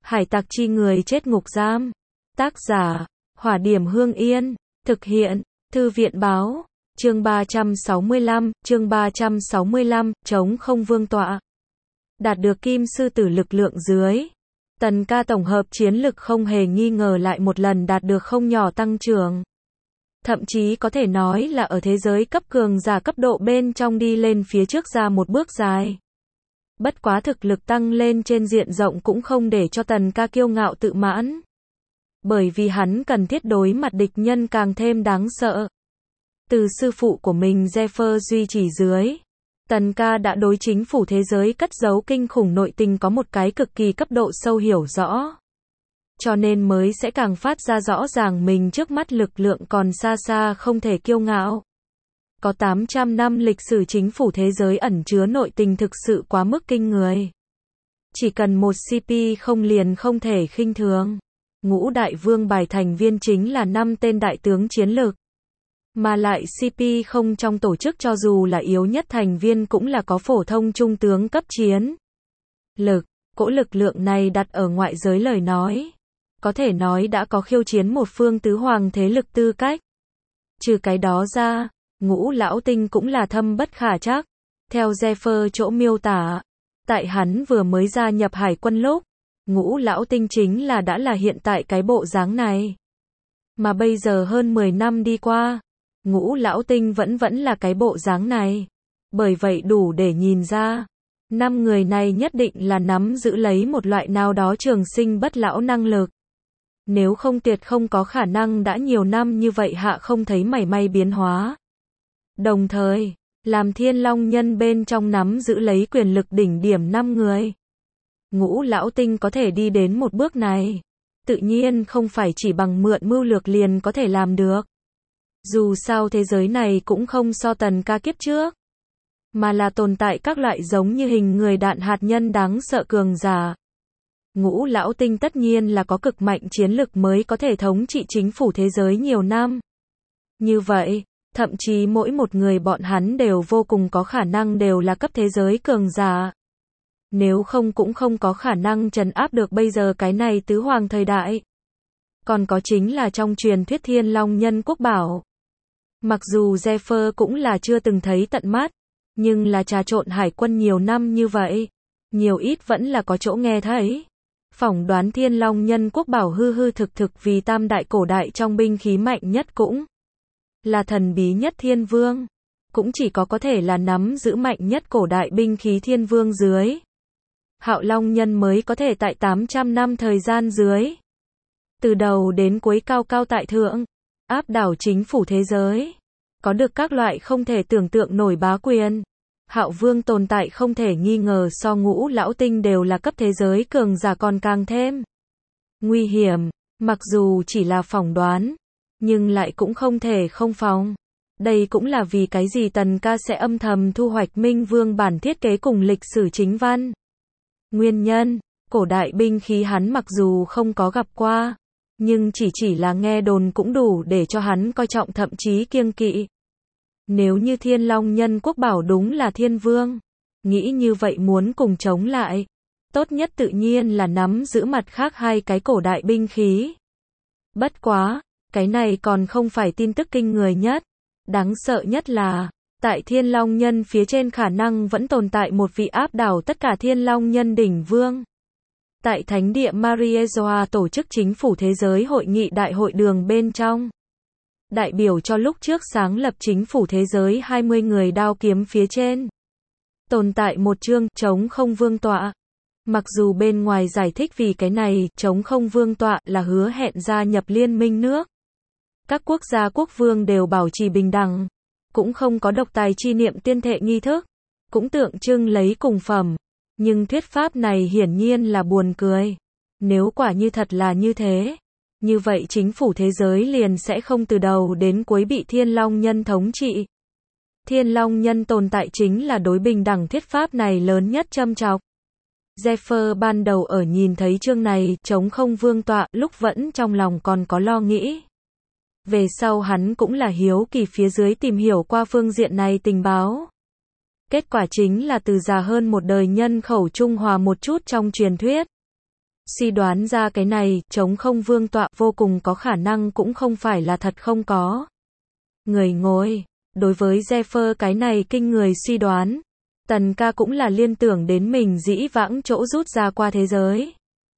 Hải tặc chi người chết ngục giam. Tác giả, Hỏa Điểm Hương Yên. Thực hiện, Thư viện Báo. Chương 365, chống không vương tọa. Đạt được kim sư tử lực lượng dưới. Tần ca tổng hợp chiến lực không hề nghi ngờ lại một lần đạt được không nhỏ tăng trưởng. Thậm chí có thể nói là ở thế giới cấp cường giả cấp độ bên trong đi lên phía trước ra một bước dài. Bất quá thực lực tăng lên trên diện rộng cũng không để cho tần ca kiêu ngạo tự mãn. Bởi vì hắn cần thiết đối mặt địch nhân càng thêm đáng sợ. Từ sư phụ của mình Zephyr duy trì dưới, tần ca đã đối chính phủ thế giới cất giấu kinh khủng nội tình có một cái cực kỳ cấp độ sâu hiểu rõ. Cho nên mới sẽ càng phát ra rõ ràng mình trước mắt lực lượng còn xa xa không thể kiêu ngạo. Có 800 năm lịch sử chính phủ thế giới ẩn chứa nội tình thực sự quá mức kinh người. Chỉ cần một CP không liền không thể khinh thường. Ngũ đại vương bài thành viên chính là 5 tên đại tướng chiến lược. Mà lại CP không trong tổ chức cho dù là yếu nhất thành viên cũng là có phổ thông trung tướng cấp chiến lực. Cỗ lực lượng này đặt ở ngoại giới lời nói, có thể nói đã có khiêu chiến một phương tứ hoàng thế lực tư cách. Trừ cái đó ra, Ngũ lão tinh cũng là thâm bất khả trắc. Theo Zephyr chỗ miêu tả, tại hắn vừa mới gia nhập hải quân lúc, Ngũ lão tinh chính là đã là hiện tại cái bộ dáng này. Mà bây giờ hơn 10 năm đi qua, Ngũ lão tinh vẫn là cái bộ dáng này. Bởi vậy đủ để nhìn ra, 5 người này nhất định là nắm giữ lấy một loại nào đó trường sinh bất lão năng lực. Nếu không tuyệt không có khả năng đã nhiều năm như vậy hạ không thấy mảy may biến hóa. Đồng thời, làm Thiên Long nhân bên trong nắm giữ lấy quyền lực đỉnh điểm 5 người. Ngũ lão tinh có thể đi đến một bước này, tự nhiên không phải chỉ bằng mượn mưu lược liền có thể làm được. Dù sao thế giới này cũng không so tần ca kiếp trước, mà là tồn tại các loại giống như hình người đạn hạt nhân đáng sợ cường giả. Ngũ lão tinh tất nhiên là có cực mạnh chiến lực mới có thể thống trị chính phủ thế giới nhiều năm. Như vậy, thậm chí mỗi một người bọn hắn đều vô cùng có khả năng đều là cấp thế giới cường giả. Nếu không cũng không có khả năng trấn áp được bây giờ cái này tứ hoàng thời đại. Còn có chính là trong truyền thuyết Thiên Long nhân quốc bảo. Mặc dù Zephyr cũng là chưa từng thấy tận mắt, nhưng là trà trộn hải quân nhiều năm như vậy, nhiều ít vẫn là có chỗ nghe thấy. Phỏng đoán Thiên Long nhân quốc bảo hư thực vì tam đại cổ đại trong binh khí mạnh nhất cũng là thần bí nhất thiên vương. Cũng chỉ có thể là nắm giữ mạnh nhất cổ đại binh khí thiên vương dưới. Hạo Long nhân mới có thể tại 800 năm thời gian dưới. Từ đầu đến cuối cao cao tại thượng, áp đảo chính phủ thế giới. Có được các loại không thể tưởng tượng nổi bá quyền. Hạo vương tồn tại không thể nghi ngờ so Ngũ lão tinh đều là cấp thế giới cường giả còn càng thêm nguy hiểm. Mặc dù chỉ là phỏng đoán, nhưng lại cũng không thể không phòng. Đây cũng là vì cái gì tần ca sẽ âm thầm thu hoạch Minh Vương bản thiết kế cùng lịch sử chính văn. Nguyên nhân, cổ đại binh khí hắn mặc dù không có gặp qua, nhưng chỉ là nghe đồn cũng đủ để cho hắn coi trọng thậm chí kiêng kỵ. Nếu như Thiên Long nhân quốc bảo đúng là thiên vương, nghĩ như vậy muốn cùng chống lại, tốt nhất tự nhiên là nắm giữ mặt khác hai cái cổ đại binh khí. Bất quá, cái này còn không phải tin tức kinh người nhất. Đáng sợ nhất là, tại Thiên Long nhân phía trên khả năng vẫn tồn tại một vị áp đảo tất cả Thiên Long nhân đỉnh vương. Tại thánh địa Mariezoa tổ chức chính phủ thế giới hội nghị đại hội đường bên trong. Đại biểu cho lúc trước sáng lập chính phủ thế giới 20 người đao kiếm phía trên. Tồn tại một chương chống không vương tọa. Mặc dù bên ngoài giải thích vì cái này chống không vương tọa là hứa hẹn gia nhập liên minh nước. Các quốc gia quốc vương đều bảo trì bình đẳng. Cũng không có độc tài chi niệm tiên thệ nghi thức. Cũng tượng trưng lấy cùng phẩm. Nhưng thuyết pháp này hiển nhiên là buồn cười. Nếu quả như thật là như thế, như vậy chính phủ thế giới liền sẽ không từ đầu đến cuối bị Thiên Long nhân thống trị. Thiên Long nhân tồn tại chính là đối bình đẳng thuyết pháp này lớn nhất châm chọc. Zephyr ban đầu ở nhìn thấy chương này chống không vương tọa lúc vẫn trong lòng còn có lo nghĩ. Về sau hắn cũng là hiếu kỳ phía dưới tìm hiểu qua phương diện này tình báo. Kết quả chính là từ già hơn một đời nhân khẩu trung hòa một chút trong truyền thuyết. Suy đoán ra cái này, trống không vương tọa vô cùng có khả năng cũng không phải là thật không có người ngồi. Đối với Zephyr cái này kinh người suy đoán, Tần ca cũng là liên tưởng đến mình dĩ vãng chỗ rút ra qua thế giới.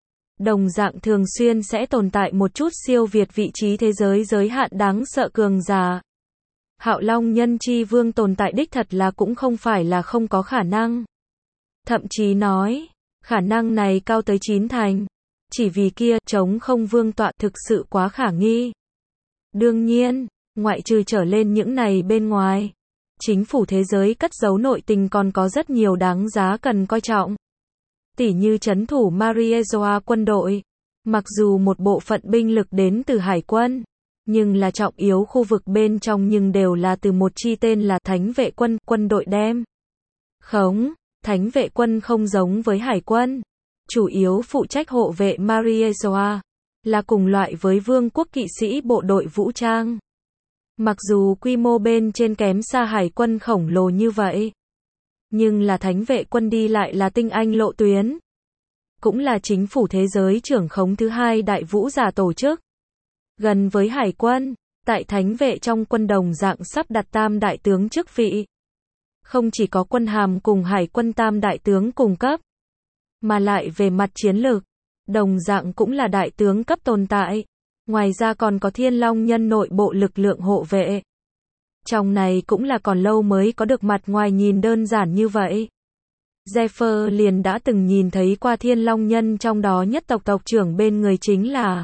Đồng dạng thường xuyên sẽ tồn tại một chút siêu việt vị trí thế giới giới hạn đáng sợ cường giả. Hạo Long Nhân Chi Vương tồn tại đích thật là cũng không phải là không có khả năng. Thậm chí nói, khả năng này cao tới 9 thành. Chỉ vì kia, trống không vương tọa thực sự quá khả nghi. Đương nhiên, ngoại trừ trở lên những này bên ngoài, chính phủ thế giới cất giấu nội tình còn có rất nhiều đáng giá cần coi trọng. Tỉ như trấn thủ Mariezoa quân đội, mặc dù một bộ phận binh lực đến từ hải quân, nhưng là trọng yếu khu vực bên trong nhưng đều là từ một chi tên là Thánh vệ quân, quân đội đem khống. Thánh vệ quân không giống với hải quân, chủ yếu phụ trách hộ vệ Mariezoa, là cùng loại với vương quốc kỵ sĩ bộ đội vũ trang. Mặc dù quy mô bên trên kém xa hải quân khổng lồ như vậy, nhưng là thánh vệ quân đi lại là tinh anh lộ tuyến. Cũng là chính phủ thế giới trưởng khống thứ hai đại vũ giả tổ chức. Gần với hải quân, tại thánh vệ trong quân đồng dạng sắp đặt tam đại tướng chức vị. Không chỉ có quân hàm cùng hải quân tam đại tướng cùng cấp, mà lại về mặt chiến lược, đồng dạng cũng là đại tướng cấp tồn tại. Ngoài ra còn có Thiên Long Nhân nội bộ lực lượng hộ vệ. Trong này cũng là còn lâu mới có được mặt ngoài nhìn đơn giản như vậy. Zephyr liền đã từng nhìn thấy qua Thiên Long Nhân, trong đó nhất tộc tộc trưởng bên người chính là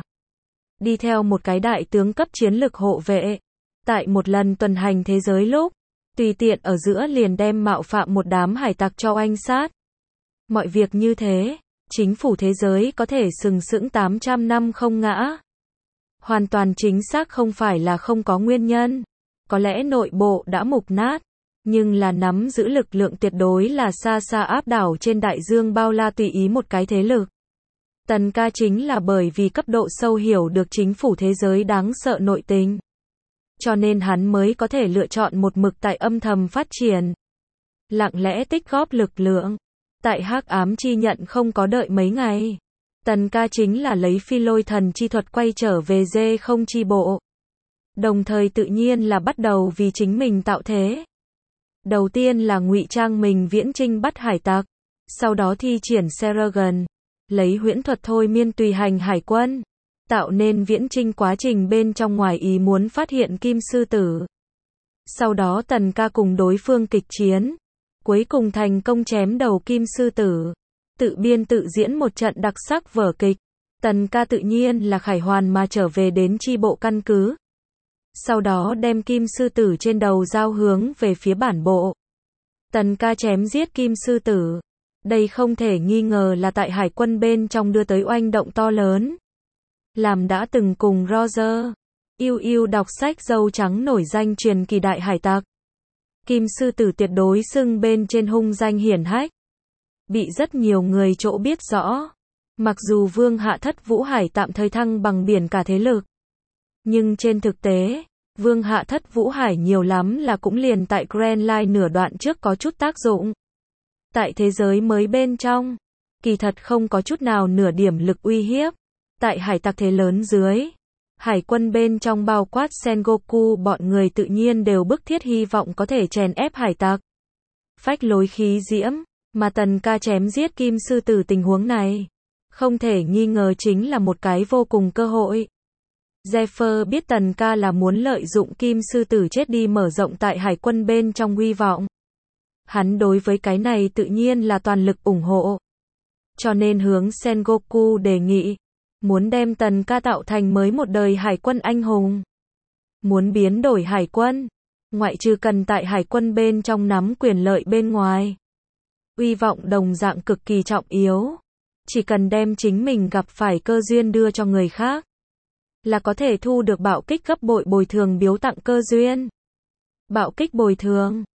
đi theo một cái đại tướng cấp chiến lực hộ vệ. Tại một lần tuần hành thế giới lúc, tùy tiện ở giữa liền đem mạo phạm một đám hải tặc cho oanh sát. Mọi việc như thế, chính phủ thế giới có thể sừng sững 800 năm không ngã. Hoàn toàn chính xác không phải là không có nguyên nhân. Có lẽ nội bộ đã mục nát, nhưng là nắm giữ lực lượng tuyệt đối là xa xa áp đảo trên đại dương bao la tùy ý một cái thế lực. Tần ca chính là bởi vì cấp độ sâu hiểu được chính phủ thế giới đáng sợ nội tình, cho nên hắn mới có thể lựa chọn một mực tại âm thầm phát triển, lặng lẽ tích góp lực lượng. Tại hắc ám chi nhận không có đợi mấy ngày, Tần ca chính là lấy phi lôi thần chi thuật quay trở về dê không chi bộ. Đồng thời tự nhiên là bắt đầu vì chính mình tạo thế. Đầu tiên là ngụy trang mình viễn chinh bắt hải tặc, sau đó thi triển Seragon, lấy huyễn thuật thôi miên tùy hành hải quân, tạo nên viễn chinh quá trình bên trong ngoài ý muốn phát hiện kim sư tử. Sau đó Tần ca cùng đối phương kịch chiến, cuối cùng thành công chém đầu kim sư tử, tự biên tự diễn một trận đặc sắc vở kịch. Tần ca tự nhiên là khải hoàn mà trở về đến chi bộ căn cứ. Sau đó đem kim sư tử trên đầu giao hướng về phía bản bộ. Tần ca chém giết kim sư tử. Đây không thể nghi ngờ là tại hải quân bên trong đưa tới oanh động to lớn. Làm đã từng cùng Roger Yêu đọc sách dâu trắng nổi danh truyền kỳ đại hải tặc, kim sư tử tuyệt đối xưng bên trên hung danh hiển hách, bị rất nhiều người chỗ biết rõ. Mặc dù Vương Hạ Thất Vũ Hải tạm thời thăng bằng biển cả thế lực, nhưng trên thực tế, Vương Hạ Thất Vũ Hải nhiều lắm là cũng liền tại Grand Line nửa đoạn trước có chút tác dụng. Tại thế giới mới bên trong, kỳ thật không có chút nào nửa điểm lực uy hiếp. Tại hải tặc thế lớn dưới, hải quân bên trong bao quát Sengoku bọn người tự nhiên đều bức thiết hy vọng có thể chèn ép hải tặc. Phách lối khí diễm, mà Tần ca chém giết kim sư tử tình huống này, không thể nghi ngờ chính là một cái vô cùng cơ hội. Zephyr biết Tần ca là muốn lợi dụng kim sư tử chết đi mở rộng tại hải quân bên trong hy vọng. Hắn đối với cái này tự nhiên là toàn lực ủng hộ. Cho nên hướng Sengoku đề nghị, muốn đem Tần ca tạo thành mới một đời hải quân anh hùng. Muốn biến đổi hải quân, ngoại trừ cần tại hải quân bên trong nắm quyền lợi bên ngoài, uy vọng đồng dạng cực kỳ trọng yếu. Chỉ cần đem chính mình gặp phải cơ duyên đưa cho người khác, là có thể thu được bạo kích gấp bội bồi thường biếu tặng cơ duyên. Bạo kích bồi thường